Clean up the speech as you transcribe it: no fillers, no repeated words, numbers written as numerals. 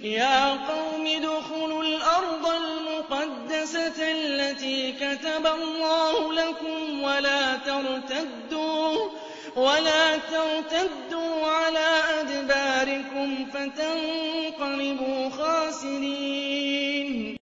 يَا قَوْمِ ادْخُلُوا الْأَرْضَ الْمُقَدَّسَةَ الَّتِي كَتَبَ اللَّهُ لَكُمْ وَلَا تَرْتَدُّوا عَلَىٰ أَدْبَارِكُمْ فَتَنقَلِبُوا خَاسِرِينَ